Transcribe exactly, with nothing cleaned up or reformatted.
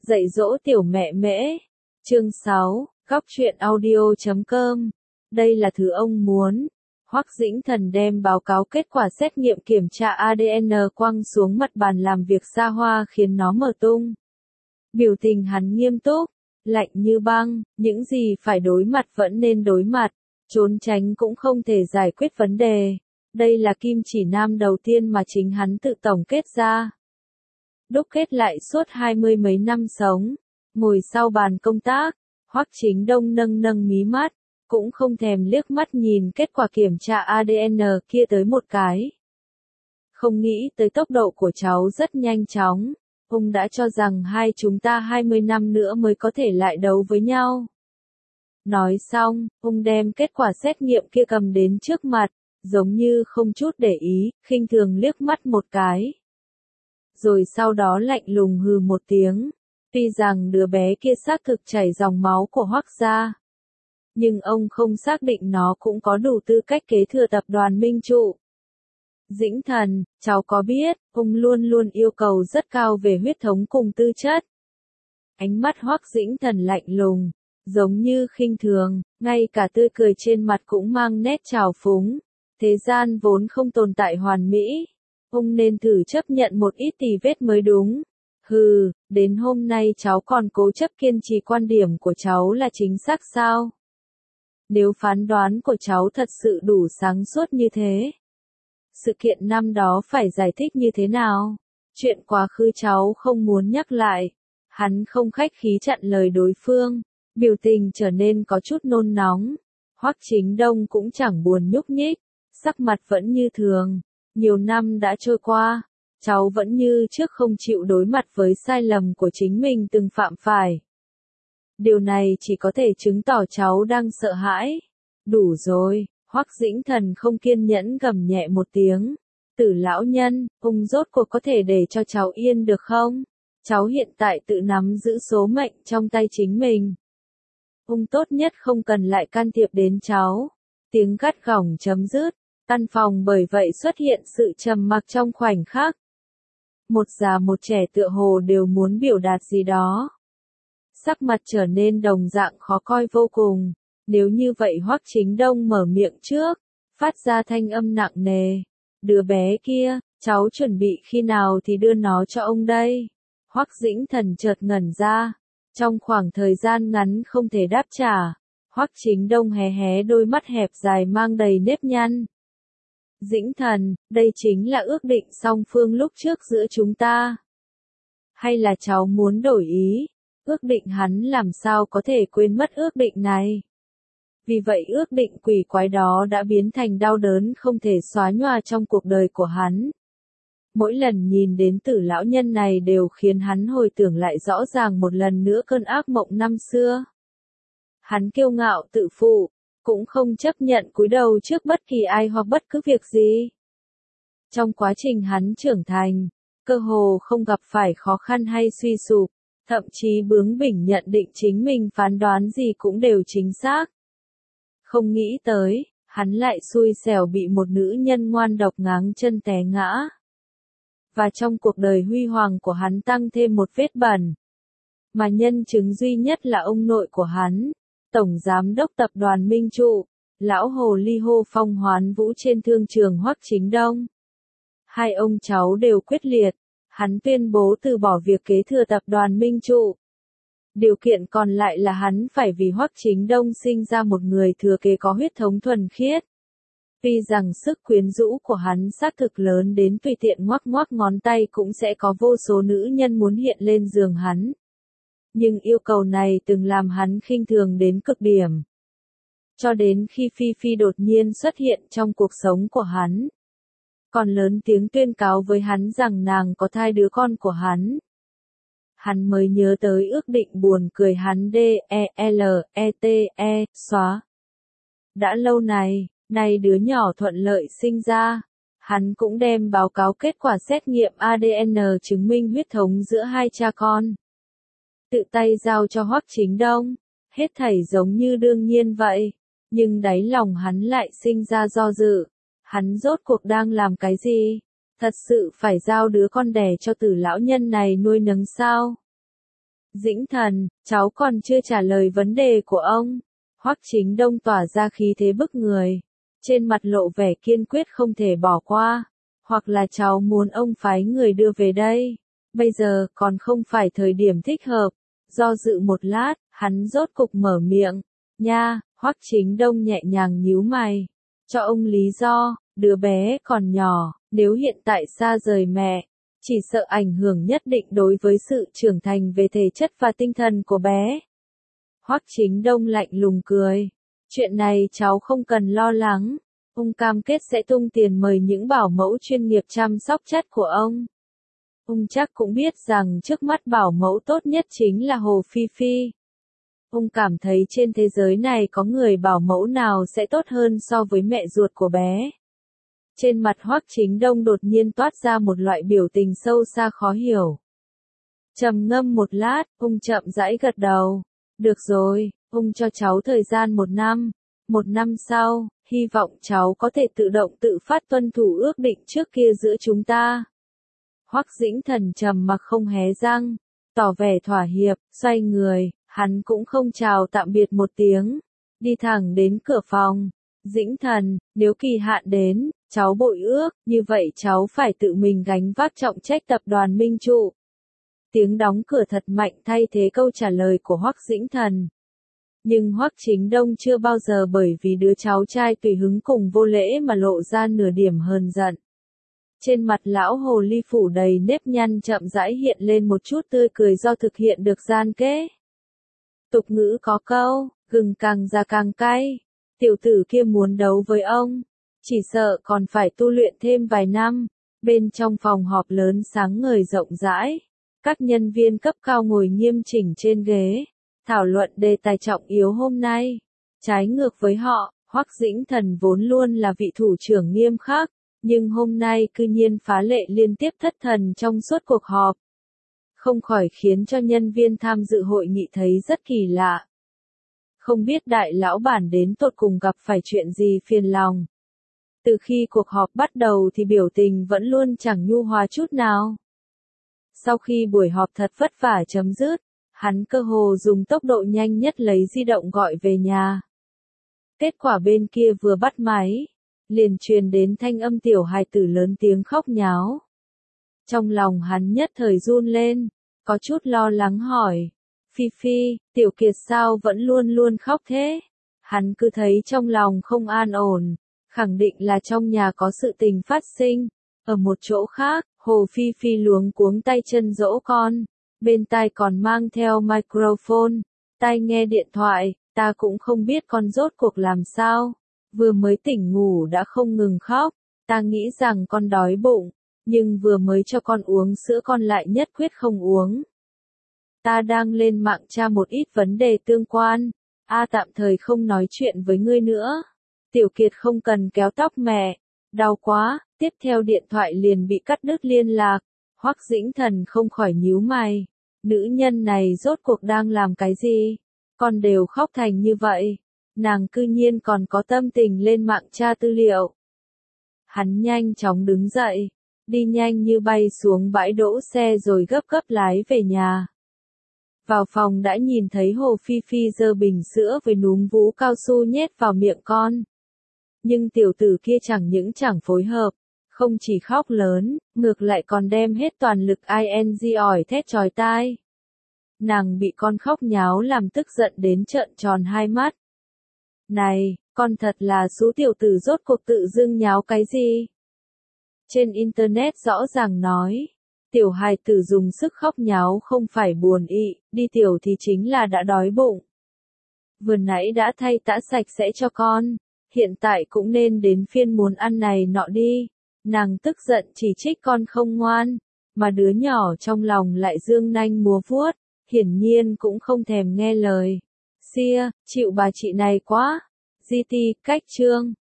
Dạy dỗ tiểu mẹ mễ. Chương sáu, góc truyện audio chấm com. Đây là thứ ông muốn. Hoắc Dĩnh Thần đem báo cáo kết quả xét nghiệm kiểm tra a đê en quăng xuống mặt bàn làm việc xa hoa khiến nó mở tung. Biểu tình hắn nghiêm túc, lạnh như băng, những gì phải đối mặt vẫn nên đối mặt, trốn tránh cũng không thể giải quyết vấn đề. Đây là kim chỉ nam đầu tiên mà chính hắn tự tổng kết ra. Đúc kết lại suốt hai mươi mấy năm sống, ngồi sau bàn công tác, Hoắc Chính Đông nâng nâng mí mắt, cũng không thèm liếc mắt nhìn kết quả kiểm tra a đê en kia tới một cái. Không nghĩ tới tốc độ của cháu rất nhanh chóng, ông đã cho rằng hai chúng ta hai mươi năm nữa mới có thể lại đấu với nhau. Nói xong, ông đem kết quả xét nghiệm kia cầm đến trước mặt, giống như không chút để ý, khinh thường liếc mắt một cái. Rồi sau đó lạnh lùng hừ một tiếng, tuy rằng đứa bé kia xác thực chảy dòng máu của Hoắc gia, nhưng ông không xác định nó cũng có đủ tư cách kế thừa tập đoàn Minh Trụ. Dĩnh Thần, cháu có biết, ông luôn luôn yêu cầu rất cao về huyết thống cùng tư chất. Ánh mắt Hoắc Dĩnh Thần lạnh lùng, giống như khinh thường, ngay cả tươi cười trên mặt cũng mang nét trào phúng. Thế gian vốn không tồn tại hoàn mỹ. Ông nên thử chấp nhận một ít tì vết mới đúng. Hừ, đến hôm nay cháu còn cố chấp kiên trì quan điểm của cháu là chính xác sao? Nếu phán đoán của cháu thật sự đủ sáng suốt như thế, sự kiện năm đó phải giải thích như thế nào? Chuyện quá khứ cháu không muốn nhắc lại. Hắn không khách khí chặn lời đối phương, biểu tình trở nên có chút nôn nóng. Hoắc Chính Đông cũng chẳng buồn nhúc nhích, sắc mặt vẫn như thường. Nhiều năm đã trôi qua, cháu vẫn như trước không chịu đối mặt với sai lầm của chính mình từng phạm phải. Điều này chỉ có thể chứng tỏ cháu đang sợ hãi. Đủ rồi, Hoắc Dĩnh Thần không kiên nhẫn gầm nhẹ một tiếng. Tử lão nhân, ông rốt cuộc có thể để cho cháu yên được không? Cháu hiện tại tự nắm giữ số mệnh trong tay chính mình. Ông tốt nhất không cần lại can thiệp đến cháu. Tiếng gắt gỏng chấm dứt. Căn phòng bởi vậy xuất hiện sự trầm mặc trong khoảnh khắc. Một già một trẻ tựa hồ đều muốn biểu đạt gì đó. Sắc mặt trở nên đồng dạng khó coi vô cùng. Nếu như vậy Hoắc Chính Đông mở miệng trước, phát ra thanh âm nặng nề. Đứa bé kia, cháu chuẩn bị khi nào thì đưa nó cho ông đây? Hoắc Dĩnh Thần chợt ngẩn ra. Trong khoảng thời gian ngắn không thể đáp trả. Hoắc Chính Đông hé hé đôi mắt hẹp dài mang đầy nếp nhăn. Dĩnh Thần, đây chính là ước định song phương lúc trước giữa chúng ta. Hay là cháu muốn đổi ý? Ước định hắn làm sao có thể quên mất ước định này? Vì vậy ước định quỷ quái đó đã biến thành đau đớn không thể xóa nhòa trong cuộc đời của hắn. Mỗi lần nhìn đến Tử lão nhân này đều khiến hắn hồi tưởng lại rõ ràng một lần nữa cơn ác mộng năm xưa. Hắn kiêu ngạo tự phụ, cũng không chấp nhận cúi đầu trước bất kỳ ai hoặc bất cứ việc gì. Trong quá trình hắn trưởng thành, cơ hồ không gặp phải khó khăn hay suy sụp, thậm chí bướng bỉnh nhận định chính mình phán đoán gì cũng đều chính xác. Không nghĩ tới, hắn lại xui xẻo bị một nữ nhân ngoan độc ngáng chân té ngã. Và trong cuộc đời huy hoàng của hắn tăng thêm một vết bẩn. Mà nhân chứng duy nhất là ông nội của hắn. Tổng Giám đốc Tập đoàn Minh Trụ, lão hồ ly hô phong hoán vũ trên thương trường Hoắc Chính Đông. Hai ông cháu đều quyết liệt, hắn tuyên bố từ bỏ việc kế thừa Tập đoàn Minh Trụ. Điều kiện còn lại là hắn phải vì Hoắc Chính Đông sinh ra một người thừa kế có huyết thống thuần khiết. Tuy rằng sức quyến rũ của hắn xác thực lớn đến tùy tiện ngoắc ngoắc ngón tay cũng sẽ có vô số nữ nhân muốn hiện lên giường hắn. Nhưng yêu cầu này từng làm hắn khinh thường đến cực điểm. Cho đến khi Phi Phi đột nhiên xuất hiện trong cuộc sống của hắn. Còn lớn tiếng tuyên cáo với hắn rằng nàng có thai đứa con của hắn. Hắn mới nhớ tới ước định buồn cười hắn D E L E T E, xóa. Đã lâu này, nay đứa nhỏ thuận lợi sinh ra. Hắn cũng đem báo cáo kết quả xét nghiệm a đê en chứng minh huyết thống giữa hai cha con. Tự tay giao cho Hoắc Chính Đông, hết thảy giống như đương nhiên vậy, nhưng đáy lòng hắn lại sinh ra do dự, hắn rốt cuộc đang làm cái gì? Thật sự phải giao đứa con đẻ cho Tử lão nhân này nuôi nấng sao? Dĩnh Thần, cháu còn chưa trả lời vấn đề của ông. Hoắc Chính Đông tỏa ra khí thế bức người. Trên mặt lộ vẻ kiên quyết không thể bỏ qua. Hoặc là cháu muốn ông phái người đưa về đây. Bây giờ còn không phải thời điểm thích hợp. Do dự một lát, hắn rốt cục mở miệng. Nha, Hoắc Chính Đông nhẹ nhàng nhíu mày. Cho ông lý do, đứa bé còn nhỏ, nếu hiện tại xa rời mẹ, chỉ sợ ảnh hưởng nhất định đối với sự trưởng thành về thể chất và tinh thần của bé. Hoắc Chính Đông lạnh lùng cười. Chuyện này cháu không cần lo lắng. Ông cam kết sẽ tung tiền mời những bảo mẫu chuyên nghiệp chăm sóc chất của ông. Ông chắc cũng biết rằng trước mắt bảo mẫu tốt nhất chính là Hồ Phi Phi. Ông cảm thấy trên thế giới này có người bảo mẫu nào sẽ tốt hơn so với mẹ ruột của bé. Trên mặt Hoắc Chính Đông đột nhiên toát ra một loại biểu tình sâu xa khó hiểu. Trầm ngâm một lát, ông chậm rãi gật đầu. Được rồi, ông cho cháu thời gian một năm. Một năm sau, hy vọng cháu có thể tự động tự phát tuân thủ ước định trước kia giữa chúng ta. Hoắc Dĩnh Thần trầm mặc không hé răng, tỏ vẻ thỏa hiệp, xoay người, hắn cũng không chào tạm biệt một tiếng, đi thẳng đến cửa phòng. Dĩnh Thần, nếu kỳ hạn đến, cháu bội ước, như vậy cháu phải tự mình gánh vác trọng trách tập đoàn Minh Trụ. Tiếng đóng cửa thật mạnh thay thế câu trả lời của Hoắc Dĩnh Thần. Nhưng Hoắc Chính Đông chưa bao giờ bởi vì đứa cháu trai tùy hứng cùng vô lễ mà lộ ra nửa điểm hờn giận. Trên mặt lão hồ ly phủ đầy nếp nhăn chậm rãi hiện lên một chút tươi cười do thực hiện được gian kế. Tục ngữ có câu, gừng càng già càng cay. Tiểu tử kia muốn đấu với ông, chỉ sợ còn phải tu luyện thêm vài năm. Bên trong phòng họp lớn sáng ngời rộng rãi, các nhân viên cấp cao ngồi nghiêm chỉnh trên ghế, thảo luận đề tài trọng yếu hôm nay. Trái ngược với họ, Hoắc Dĩnh Thần vốn luôn là vị thủ trưởng nghiêm khắc, nhưng hôm nay cư nhiên phá lệ liên tiếp thất thần trong suốt cuộc họp. Không khỏi khiến cho nhân viên tham dự hội nghị thấy rất kỳ lạ. Không biết đại lão bản đến tột cùng gặp phải chuyện gì phiền lòng. Từ khi cuộc họp bắt đầu thì biểu tình vẫn luôn chẳng nhu hòa chút nào. Sau khi buổi họp thật vất vả chấm dứt, hắn cơ hồ dùng tốc độ nhanh nhất lấy di động gọi về nhà. Kết quả bên kia vừa bắt máy, liền truyền đến thanh âm tiểu hài tử lớn tiếng khóc nháo. Trong lòng hắn nhất thời run lên, có chút lo lắng hỏi. Phi Phi, Tiểu Kiệt sao vẫn luôn luôn khóc thế? Hắn cứ thấy trong lòng không an ổn, khẳng định là trong nhà có sự tình phát sinh. Ở một chỗ khác, Hồ Phi Phi luống cuống tay chân dỗ con, bên tai còn mang theo microphone, tai nghe điện thoại, ta cũng không biết con rốt cuộc làm sao. Vừa mới tỉnh ngủ đã không ngừng khóc, ta nghĩ rằng con đói bụng, nhưng vừa mới cho con uống sữa con lại nhất quyết không uống. Ta đang lên mạng tra một ít vấn đề tương quan, a tạm thời không nói chuyện với ngươi nữa. Tiểu Kiệt không cần kéo tóc mẹ, đau quá, tiếp theo điện thoại liền bị cắt đứt liên lạc. Hoắc Dĩnh Thần không khỏi nhíu mày, nữ nhân này rốt cuộc đang làm cái gì? Con đều khóc thành như vậy, nàng cư nhiên còn có tâm tình lên mạng tra tư liệu. Hắn nhanh chóng đứng dậy, đi nhanh như bay xuống bãi đỗ xe rồi gấp gấp lái về nhà. Vào phòng đã nhìn thấy Hồ Phi Phi giơ bình sữa với núm vú cao su nhét vào miệng con. Nhưng tiểu tử kia chẳng những chẳng phối hợp, không chỉ khóc lớn, ngược lại còn đem hết toàn lực ing ỏi thét chói tai. Nàng bị con khóc nháo làm tức giận đến trợn tròn hai mắt. Này, con thật là số tiểu tử rốt cuộc tự dưng nháo cái gì? Trên internet rõ ràng nói, tiểu hài tử dùng sức khóc nháo không phải buồn ị, đi tiểu thì chính là đã đói bụng. Vừa nãy đã thay tã sạch sẽ cho con, hiện tại cũng nên đến phiên muốn ăn này nọ đi. Nàng tức giận chỉ trích con không ngoan, mà đứa nhỏ trong lòng lại dương nanh múa vuốt, hiển nhiên cũng không thèm nghe lời. Xia, chịu bà chị này quá. giê tê, cách chương.